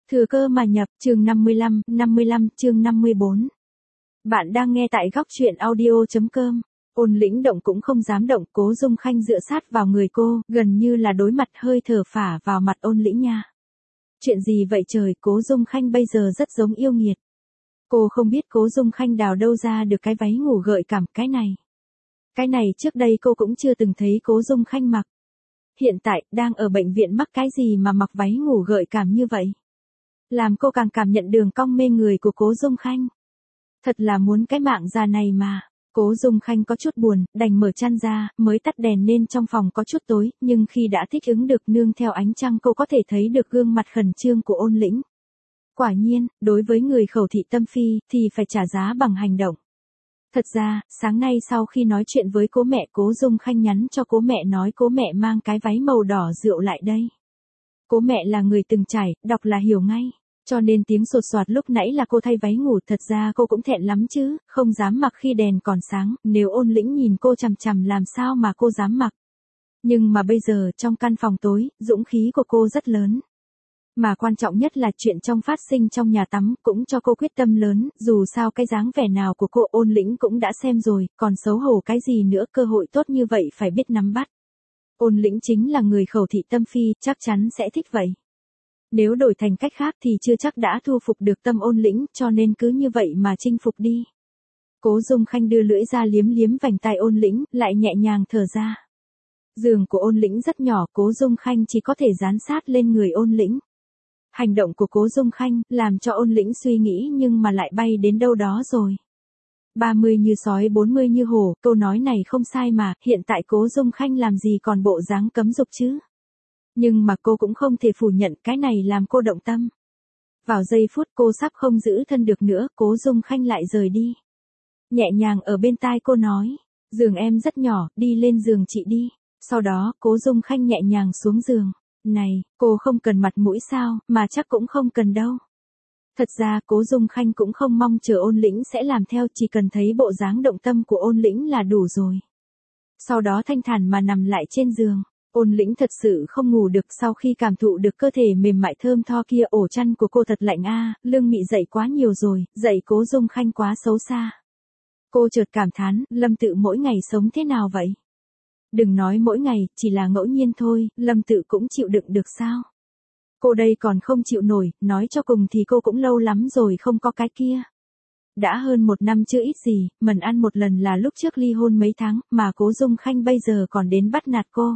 Thừa cơ mà nhập, chương 55, chương 54. Bạn đang nghe tại góc truyện audio.com. Ôn Lĩnh động cũng không dám động, Cố Dung Khanh dựa sát vào người cô, gần như là đối mặt, hơi thở phả vào mặt Ôn Lĩnh nha. Chuyện gì vậy trời, Cố Dung Khanh bây giờ rất giống yêu nghiệt. Cô không biết Cố Dung Khanh đào đâu ra được cái váy ngủ gợi cảm, cái này. Cái này trước đây cô cũng chưa từng thấy Cố Dung Khanh mặc. Hiện tại, đang ở bệnh viện mắc cái gì mà mặc váy ngủ gợi cảm như vậy? Làm cô càng cảm nhận đường cong mê người của Cố Dung Khanh. Thật là muốn cái mạng già này mà. Cố Dung Khanh có chút buồn, đành mở chăn ra, mới tắt đèn nên trong phòng có chút tối, nhưng khi đã thích ứng được nương theo ánh trăng cô có thể thấy được gương mặt khẩn trương của Ôn Lĩnh. Quả nhiên, đối với người khẩu thị tâm phi, thì phải trả giá bằng hành động. Thật ra, sáng nay sau khi nói chuyện với cố mẹ, Cố Dung Khanh nhắn cho cố mẹ nói cố mẹ mang cái váy màu đỏ rượu lại đây. Cố mẹ là người từng trải, đọc là hiểu ngay. Cho nên tiếng sột soạt lúc nãy là cô thay váy ngủ, thật ra cô cũng thẹn lắm chứ, không dám mặc khi đèn còn sáng, nếu Ôn Lĩnh nhìn cô chằm chằm làm sao mà cô dám mặc. Nhưng mà bây giờ trong căn phòng tối, dũng khí của cô rất lớn. Mà quan trọng nhất là chuyện trong phát sinh trong nhà tắm cũng cho cô quyết tâm lớn, dù sao cái dáng vẻ nào của cô Ôn Lĩnh cũng đã xem rồi, còn xấu hổ cái gì nữa, cơ hội tốt như vậy phải biết nắm bắt. Ôn Lĩnh chính là người khẩu thị tâm phi, chắc chắn sẽ thích vậy. Nếu đổi thành cách khác thì chưa chắc đã thu phục được tâm Ôn Lĩnh, cho nên cứ như vậy mà chinh phục đi. Cố Dung Khanh đưa lưỡi ra liếm liếm vành tai Ôn Lĩnh, lại nhẹ nhàng thở ra. Giường của Ôn Lĩnh rất nhỏ, Cố Dung Khanh chỉ có thể dán sát lên người Ôn Lĩnh. Hành động của Cố Dung Khanh làm cho Ôn Lĩnh suy nghĩ nhưng mà lại bay đến đâu đó rồi. 30 như sói 40 như hổ, câu nói này không sai mà, hiện tại Cố Dung Khanh làm gì còn bộ dáng cấm dục chứ. Nhưng mà cô cũng không thể phủ nhận cái này làm cô động tâm. Vào giây phút cô sắp không giữ thân được nữa, Cố Dung Khanh lại rời đi. Nhẹ nhàng ở bên tai cô nói, giường em rất nhỏ, đi lên giường chị đi. Sau đó, Cố Dung Khanh nhẹ nhàng xuống giường. Này, cô không cần mặt mũi sao, mà chắc cũng không cần đâu. Thật ra Cố Dung Khanh cũng không mong chờ Ôn Lĩnh sẽ làm theo, chỉ cần thấy bộ dáng động tâm của Ôn Lĩnh là đủ rồi. Sau đó thanh thản mà nằm lại trên giường. Ôn Lĩnh thật sự không ngủ được sau khi cảm thụ được cơ thể mềm mại thơm tho kia, ổ chăn của cô thật lạnh a, lưng mị dậy quá nhiều rồi, dậy Cố Dung Khanh quá xấu xa. Cô chợt cảm thán, Lâm Tự mỗi ngày sống thế nào vậy? Đừng nói mỗi ngày, chỉ là ngẫu nhiên thôi, Lâm Tự cũng chịu đựng được sao? Cô đây còn không chịu nổi, nói cho cùng thì cô cũng lâu lắm rồi không có cái kia. Đã hơn 1 năm chưa ít gì, mần ăn một lần là lúc trước ly hôn mấy tháng, mà Cố Dung Khanh bây giờ còn đến bắt nạt cô.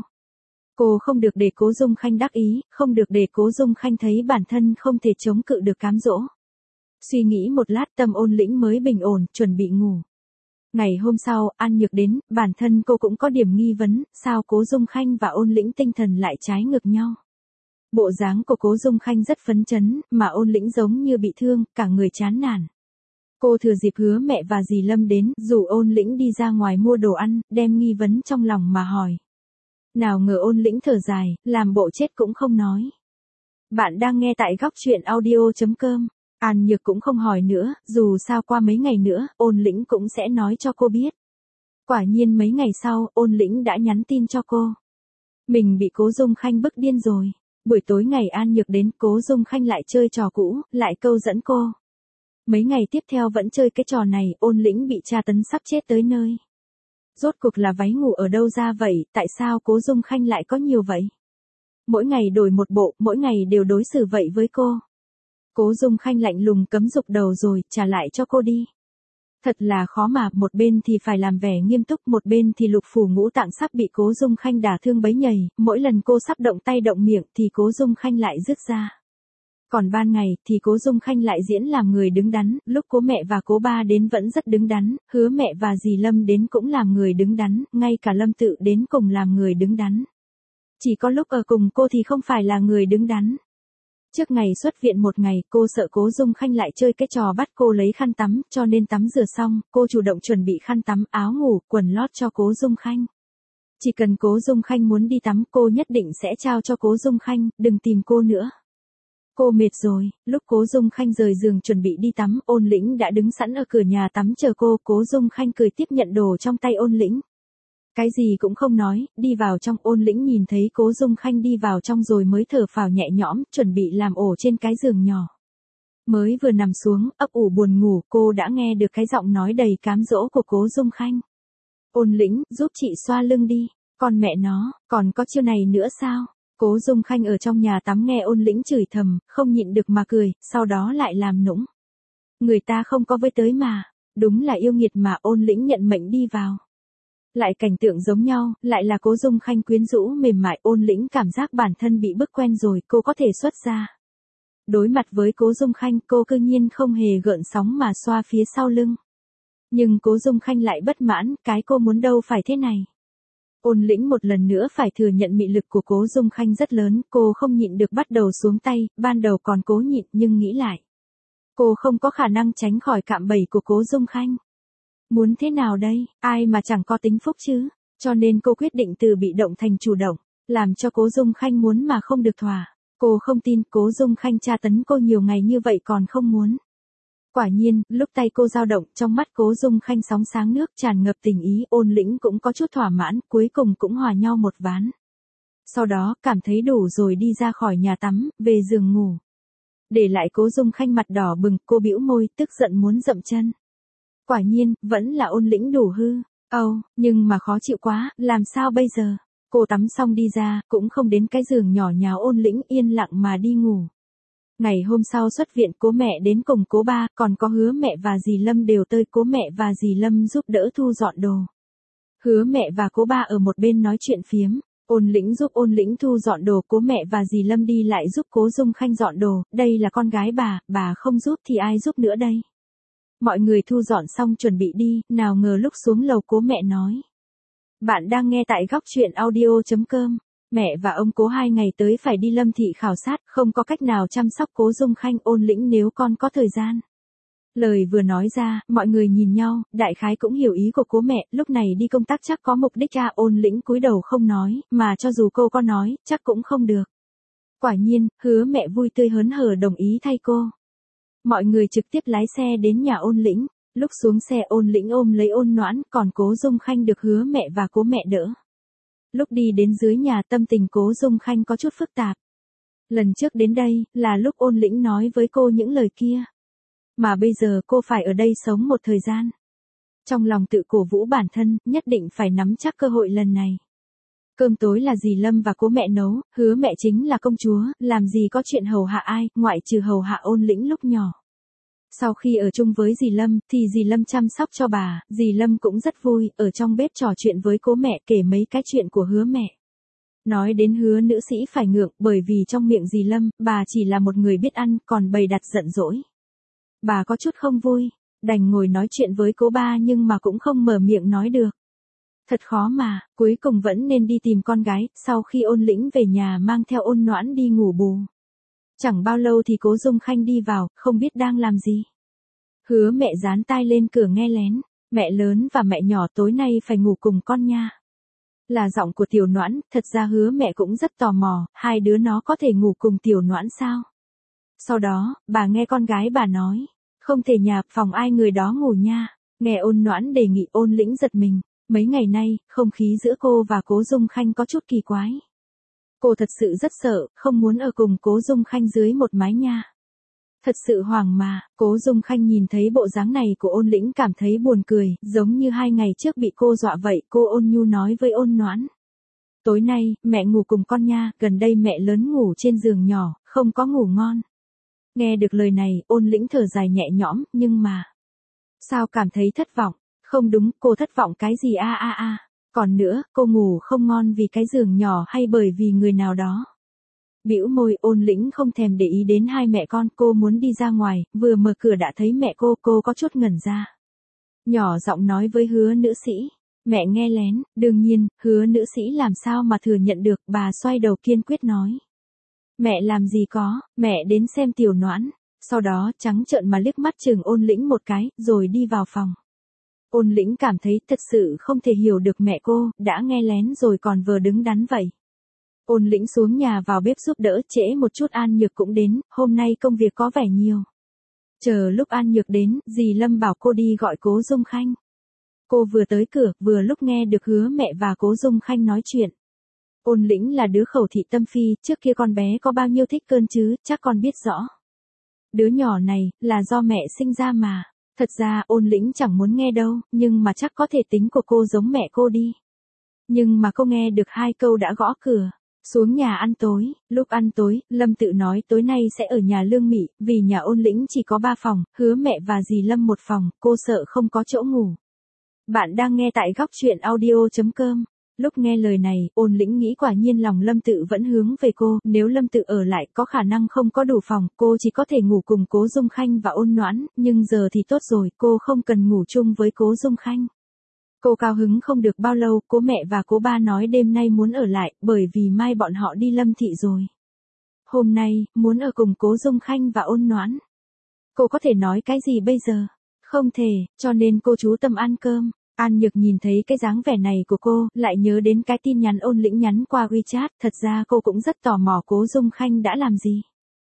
Cô không được để Cố Dung Khanh đắc ý, không được để Cố Dung Khanh thấy bản thân không thể chống cự được cám dỗ. Suy nghĩ một lát tâm Ôn Lĩnh mới bình ổn, chuẩn bị ngủ. Ngày hôm sau, An Nhược đến, bản thân cô cũng có điểm nghi vấn, sao Cố Dung Khanh và Ôn Lĩnh tinh thần lại trái ngược nhau. Bộ dáng của Cố Dung Khanh rất phấn chấn, mà Ôn Lĩnh giống như bị thương, cả người chán nản. Cô thừa dịp hứa mẹ và dì Lâm đến, rủ Ôn Lĩnh đi ra ngoài mua đồ ăn, đem nghi vấn trong lòng mà hỏi. Nào ngờ Ôn Lĩnh thở dài, làm bộ chết cũng không nói. Bạn đang nghe tại góc truyện audio.com. An Nhược cũng không hỏi nữa, dù sao qua mấy ngày nữa, Ôn Lĩnh cũng sẽ nói cho cô biết. Quả nhiên mấy ngày sau, Ôn Lĩnh đã nhắn tin cho cô. Mình bị Cố Dung Khanh bức điên rồi. Buổi tối ngày An Nhược đến, Cố Dung Khanh lại chơi trò cũ, lại câu dẫn cô. Mấy ngày tiếp theo vẫn chơi cái trò này, Ôn Lĩnh bị tra tấn sắp chết tới nơi. Rốt cuộc là váy ngủ ở đâu ra vậy, tại sao Cố Dung Khanh lại có nhiều vậy? Mỗi ngày đổi một bộ, mỗi ngày đều đối xử vậy với cô. Cố Dung Khanh lạnh lùng cấm dục đầu rồi, trả lại cho cô đi. Thật là khó mà, một bên thì phải làm vẻ nghiêm túc, một bên thì lục phủ ngũ tạng sắp bị Cố Dung Khanh đả thương bấy nhầy, mỗi lần cô sắp động tay động miệng thì Cố Dung Khanh lại dứt ra. Còn ban ngày thì Cố Dung Khanh lại diễn làm người đứng đắn, lúc Cố mẹ và Cố ba đến vẫn rất đứng đắn, hứa mẹ và dì Lâm đến cũng làm người đứng đắn, ngay cả Lâm Tự đến cùng làm người đứng đắn. Chỉ có lúc ở cùng cô thì không phải là người đứng đắn. Trước ngày xuất viện một ngày, cô sợ Cố Dung Khanh lại chơi cái trò bắt cô lấy khăn tắm, cho nên tắm rửa xong, cô chủ động chuẩn bị khăn tắm, áo ngủ, quần lót cho Cố Dung Khanh. Chỉ cần Cố Dung Khanh muốn đi tắm, cô nhất định sẽ trao cho Cố Dung Khanh, đừng tìm cô nữa. Cô mệt rồi, lúc Cố Dung Khanh rời giường chuẩn bị đi tắm, Ôn Lĩnh đã đứng sẵn ở cửa nhà tắm chờ cô, Cố Dung Khanh cười tiếp nhận đồ trong tay Ôn Lĩnh. Cái gì cũng không nói, đi vào trong. Ôn Lĩnh nhìn thấy Cố Dung Khanh đi vào trong rồi mới thở phào nhẹ nhõm, chuẩn bị làm ổ trên cái giường nhỏ. Mới vừa nằm xuống, ấp ủ buồn ngủ, cô đã nghe được cái giọng nói đầy cám dỗ của Cố Dung Khanh. Ôn Lĩnh, giúp chị xoa lưng đi. Con mẹ nó, còn có chiêu này nữa sao? Cố Dung Khanh ở trong nhà tắm nghe Ôn Lĩnh chửi thầm, không nhịn được mà cười, sau đó lại làm nũng. Người ta không có với tới mà. Đúng là yêu nghiệt mà. Ôn Lĩnh nhận mệnh đi vào. Lại cảnh tượng giống nhau, lại là Cố Dung Khanh quyến rũ mềm mại. Ôn Lĩnh cảm giác bản thân bị bức quen rồi, cô có thể xuất ra. Đối mặt với Cố Dung Khanh, cô cư nhiên không hề gợn sóng mà xoa phía sau lưng. Nhưng Cố Dung Khanh lại bất mãn, cái cô muốn đâu phải thế này. Ôn Lĩnh một lần nữa phải thừa nhận mị lực của Cố Dung Khanh rất lớn, cô không nhịn được bắt đầu xuống tay, ban đầu còn cố nhịn nhưng nghĩ lại. Cô không có khả năng tránh khỏi cạm bẫy của Cố Dung Khanh. Muốn thế nào đây, ai mà chẳng có tính phúc chứ, cho nên cô quyết định từ bị động thành chủ động, làm cho Cố Dung Khanh muốn mà không được thỏa. Cô không tin Cố Dung Khanh tra tấn cô nhiều ngày như vậy còn không muốn. Quả nhiên, lúc tay cô dao động, trong mắt Cố Dung Khanh sóng sáng nước tràn ngập tình ý. Ôn Lĩnh cũng có chút thỏa mãn, cuối cùng cũng hòa nhau một ván. Sau đó, cảm thấy đủ rồi đi ra khỏi nhà tắm, về giường ngủ. Để lại Cố Dung Khanh mặt đỏ bừng, cô bĩu môi, tức giận muốn dậm chân. Quả nhiên, vẫn là Ôn Lĩnh đủ hư. Nhưng mà khó chịu quá, làm sao bây giờ? Cô tắm xong đi ra, cũng không đến cái giường nhỏ nháo. Ôn Lĩnh yên lặng mà đi ngủ. Ngày hôm sau xuất viện, Cố mẹ đến cùng Cố ba, còn có Hứa mẹ và dì Lâm đều tới. Cố mẹ và dì Lâm giúp đỡ thu dọn đồ. Hứa mẹ và Cố ba ở một bên nói chuyện phiếm. Ôn Lĩnh giúp Ôn Lĩnh thu dọn đồ, Cố mẹ và dì Lâm đi lại giúp Cố Dung Khanh dọn đồ. Đây là con gái bà không giúp thì ai giúp nữa đây? Mọi người thu dọn xong chuẩn bị đi, nào ngờ lúc xuống lầu Cố mẹ nói. Bạn đang nghe tại góc truyện audio.com. Mẹ và ông Cố 2 ngày tới phải đi Lâm thị khảo sát, không có cách nào chăm sóc Cố Dung Khanh. Ôn Lĩnh, nếu con có thời gian. Lời vừa nói ra, mọi người nhìn nhau, đại khái cũng hiểu ý của Cố mẹ, lúc này đi công tác chắc có mục đích. Ôn Lĩnh cúi đầu không nói, mà cho dù cô có nói, chắc cũng không được. Quả nhiên, Hứa mẹ vui tươi hớn hở đồng ý thay cô. Mọi người trực tiếp lái xe đến nhà Ôn Lĩnh. Lúc xuống xe, Ôn Lĩnh ôm lấy Ôn Noãn, còn Cố Dung Khanh được Hứa mẹ và Cố mẹ đỡ. Lúc đi đến dưới nhà, tâm tình Cố Dung Khanh có chút phức tạp. Lần trước đến đây, là lúc Ôn Lĩnh nói với cô những lời kia. Mà bây giờ cô phải ở đây sống một thời gian. Trong lòng tự cổ vũ bản thân, nhất định phải nắm chắc cơ hội lần này. Cơm tối là dì Lâm và Cố mẹ nấu, Hứa mẹ chính là công chúa, làm gì có chuyện hầu hạ ai, ngoại trừ hầu hạ Ôn Lĩnh lúc nhỏ. Sau khi ở chung với dì Lâm, thì dì Lâm chăm sóc cho bà, dì Lâm cũng rất vui, ở trong bếp trò chuyện với Cố mẹ, kể mấy cái chuyện của Hứa mẹ. Nói đến Hứa nữ sĩ phải ngượng, bởi vì trong miệng dì Lâm, bà chỉ là một người biết ăn, còn bày đặt giận dỗi. Bà có chút không vui, đành ngồi nói chuyện với Cố ba nhưng mà cũng không mở miệng nói được. Thật khó mà, cuối cùng vẫn nên đi tìm con gái. Sau khi Ôn Lĩnh về nhà mang theo Ôn Noãn đi ngủ bù. Chẳng bao lâu thì Cố Dung Khanh đi vào, không biết đang làm gì. Hứa mẹ dán tai lên cửa nghe lén. Mẹ lớn và mẹ nhỏ tối nay phải ngủ cùng con nha. Là giọng của Tiểu Noãn, thật ra Hứa mẹ cũng rất tò mò, hai đứa nó có thể ngủ cùng Tiểu Noãn sao? Sau đó, bà nghe con gái bà nói, không thể nhà, phòng ai người đó ngủ nha. Nghe Ôn Noãn đề nghị, Ôn Lĩnh giật mình. Mấy ngày nay, không khí giữa cô và Cố Dung Khanh có chút kỳ quái. Cô thật sự rất sợ, không muốn ở cùng Cố Dung Khanh dưới một mái nha. Thật sự hoảng mà. Cố Dung Khanh nhìn thấy bộ dáng này của Ôn Lĩnh cảm thấy buồn cười, giống như 2 ngày trước bị cô dọa vậy. Cô ôn nhu nói với Ôn Noãn. Tối nay, mẹ ngủ cùng con nha, gần đây mẹ lớn ngủ trên giường nhỏ, không có ngủ ngon. Nghe được lời này, Ôn Lĩnh thở dài nhẹ nhõm, nhưng mà. Sao cảm thấy thất vọng? Không đúng, cô thất vọng cái gì Còn nữa, cô ngủ không ngon vì cái giường nhỏ hay bởi vì người nào đó? Bĩu môi, Ôn Lĩnh không thèm để ý đến hai mẹ con. Cô muốn đi ra ngoài, vừa mở cửa đã thấy mẹ cô có chút ngẩn ra. Nhỏ giọng nói với Hứa nữ sĩ. Mẹ nghe lén, đương nhiên, Hứa nữ sĩ làm sao mà thừa nhận được. Bà xoay đầu kiên quyết nói. Mẹ làm gì có, mẹ đến xem Tiểu Noãn. Sau đó, trắng trợn mà liếc mắt chừng Ôn Lĩnh một cái, rồi đi vào phòng. Ôn Lĩnh cảm thấy thật sự không thể hiểu được mẹ cô, đã nghe lén rồi còn vờ đứng đắn vậy. Ôn Lĩnh xuống nhà vào bếp giúp đỡ, trễ một chút An Nhược cũng đến, hôm nay công việc có vẻ nhiều. Chờ lúc An Nhược đến, dì Lâm bảo cô đi gọi Cố Dung Khanh. Cô vừa tới cửa, vừa lúc nghe được Hứa mẹ và Cố Dung Khanh nói chuyện. Ôn Lĩnh là đứa khẩu thị tâm phi, trước kia con bé có bao nhiêu thích cơn chứ, chắc con biết rõ. Đứa nhỏ này, là do mẹ sinh ra mà. Thật ra Ôn Lĩnh chẳng muốn nghe đâu, nhưng mà chắc có thể tính của cô giống mẹ cô đi. Nhưng mà cô nghe được 2 câu đã gõ cửa. Xuống nhà ăn tối, lúc ăn tối, Lâm Tự nói tối nay sẽ ở nhà Lương Mị, vì nhà Ôn Lĩnh chỉ có 3 phòng, Hứa mẹ và dì Lâm 1 phòng, cô sợ không có chỗ ngủ. Bạn đang nghe tại góc truyện audio.com. Lúc nghe lời này, Ôn Lĩnh nghĩ quả nhiên lòng Lâm Tự vẫn hướng về cô, nếu Lâm Tự ở lại có khả năng không có đủ phòng, cô chỉ có thể ngủ cùng Cố Dung Khanh và Ôn Noãn, nhưng giờ thì tốt rồi, cô không cần ngủ chung với Cố Dung Khanh. Cô cao hứng không được bao lâu, Cố mẹ và Cố ba nói đêm nay muốn ở lại, bởi vì mai bọn họ đi Lâm thị rồi. Hôm nay, muốn ở cùng Cố Dung Khanh và Ôn Noãn. Cô có thể nói cái gì bây giờ? Không thể, cho nên cô chú tâm ăn cơm. An Nhược nhìn thấy cái dáng vẻ này của cô, lại nhớ đến cái tin nhắn Ôn Lĩnh nhắn qua WeChat, thật ra cô cũng rất tò mò Cố Dung Khanh đã làm gì.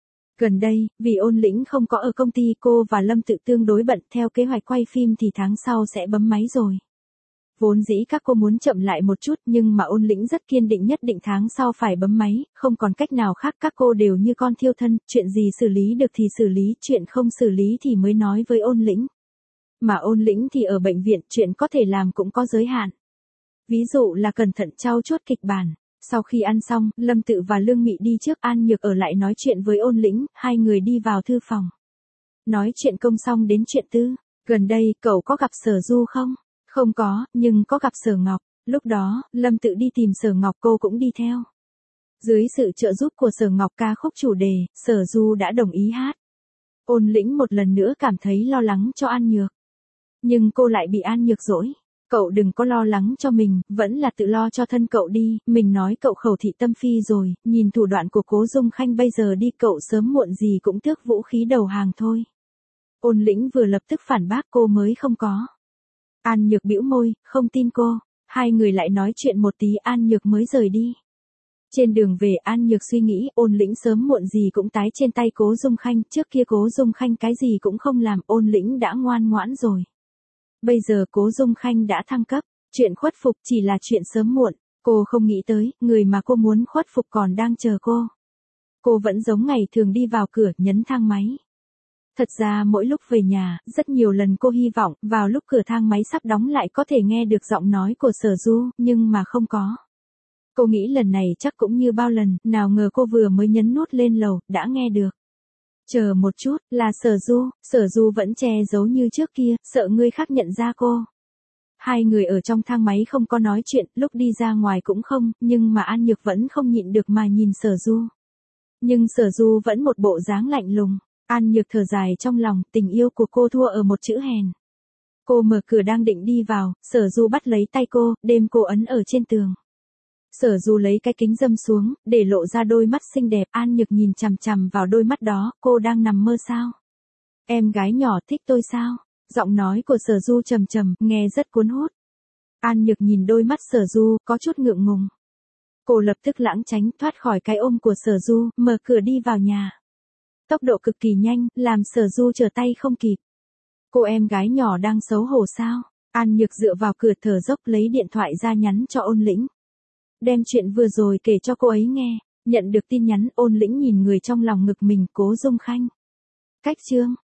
Gần đây, vì Ôn Lĩnh không có ở công ty, cô và Lâm Tự tương đối bận, theo kế hoạch quay phim thì tháng sau sẽ bấm máy rồi. Vốn dĩ các cô muốn chậm lại một chút, nhưng mà Ôn Lĩnh rất kiên định nhất định tháng sau phải bấm máy, không còn cách nào khác, các cô đều như con thiêu thân, chuyện gì xử lý được thì xử lý, chuyện không xử lý thì mới nói với Ôn Lĩnh. Mà Ôn Lĩnh thì ở bệnh viện, chuyện có thể làm cũng có giới hạn. Ví dụ là cẩn thận trau chuốt kịch bản. Sau khi ăn xong, Lâm Tự và Lương Mị đi trước, An Nhược ở lại nói chuyện với Ôn Lĩnh, 2 người đi vào thư phòng. Nói chuyện công xong đến chuyện tư. Gần đây, cậu có gặp Sở Du không? Không có, nhưng có gặp Sở Ngọc. Lúc đó, Lâm Tự đi tìm Sở Ngọc, cô cũng đi theo. Dưới sự trợ giúp của Sở Ngọc, ca khúc chủ đề, Sở Du đã đồng ý hát. Ôn Lĩnh một lần nữa cảm thấy lo lắng cho An Nhược. Nhưng cô lại bị An Nhược dỗi. Cậu đừng có lo lắng cho mình, vẫn là tự lo cho thân cậu đi, mình nói cậu khẩu thị tâm phi rồi, nhìn thủ đoạn của Cố Dung Khanh bây giờ đi, cậu sớm muộn gì cũng tước vũ khí đầu hàng thôi. Ôn Lĩnh vừa lập tức phản bác, cô mới không có. An Nhược bĩu môi, không tin cô. 2 người lại nói chuyện một tí, An Nhược mới rời đi. Trên đường về, An Nhược suy nghĩ, Ôn Lĩnh sớm muộn gì cũng tái trên tay Cố Dung Khanh, trước kia Cố Dung Khanh cái gì cũng không làm, Ôn Lĩnh đã ngoan ngoãn rồi. Bây giờ Cố Dung Khanh đã thăng cấp, chuyện khuất phục chỉ là chuyện sớm muộn, cô không nghĩ tới, người mà cô muốn khuất phục còn đang chờ cô. Cô vẫn giống ngày thường đi vào cửa, nhấn thang máy. Thật ra mỗi lúc về nhà, rất nhiều lần cô hy vọng, vào lúc cửa thang máy sắp đóng lại có thể nghe được giọng nói của Sở Du, nhưng mà không có. Cô nghĩ lần này chắc cũng như bao lần, nào ngờ cô vừa mới nhấn nút lên lầu, đã nghe được. Chờ một chút, là Sở Du vẫn che giấu như trước kia, sợ người khác nhận ra cô. 2 người ở trong thang máy không có nói chuyện, lúc đi ra ngoài cũng không, nhưng mà An Nhược vẫn không nhịn được mà nhìn Sở Du. Nhưng Sở Du vẫn một bộ dáng lạnh lùng. An Nhược thở dài trong lòng, tình yêu của cô thua ở một chữ hèn. Cô mở cửa đang định đi vào, Sở Du bắt lấy tay cô, đem cô ấn ở trên tường. Sở Du lấy cái kính râm xuống, để lộ ra đôi mắt xinh đẹp, An Nhược nhìn chằm chằm vào đôi mắt đó, cô đang nằm mơ sao? Em gái nhỏ thích tôi sao? Giọng nói của Sở Du trầm trầm, nghe rất cuốn hút. An Nhược nhìn đôi mắt Sở Du, có chút ngượng ngùng. Cô lập tức lãng tránh, thoát khỏi cái ôm của Sở Du, mở cửa đi vào nhà. Tốc độ cực kỳ nhanh, làm Sở Du trở tay không kịp. Cô em gái nhỏ đang xấu hổ sao? An Nhược dựa vào cửa thở dốc, lấy điện thoại ra nhắn cho Ôn Lĩnh. Đem chuyện vừa rồi kể cho cô ấy nghe. Nhận được tin nhắn, Ôn Lĩnh nhìn người trong lòng ngực mình, Cố Dung Khanh. Cách chương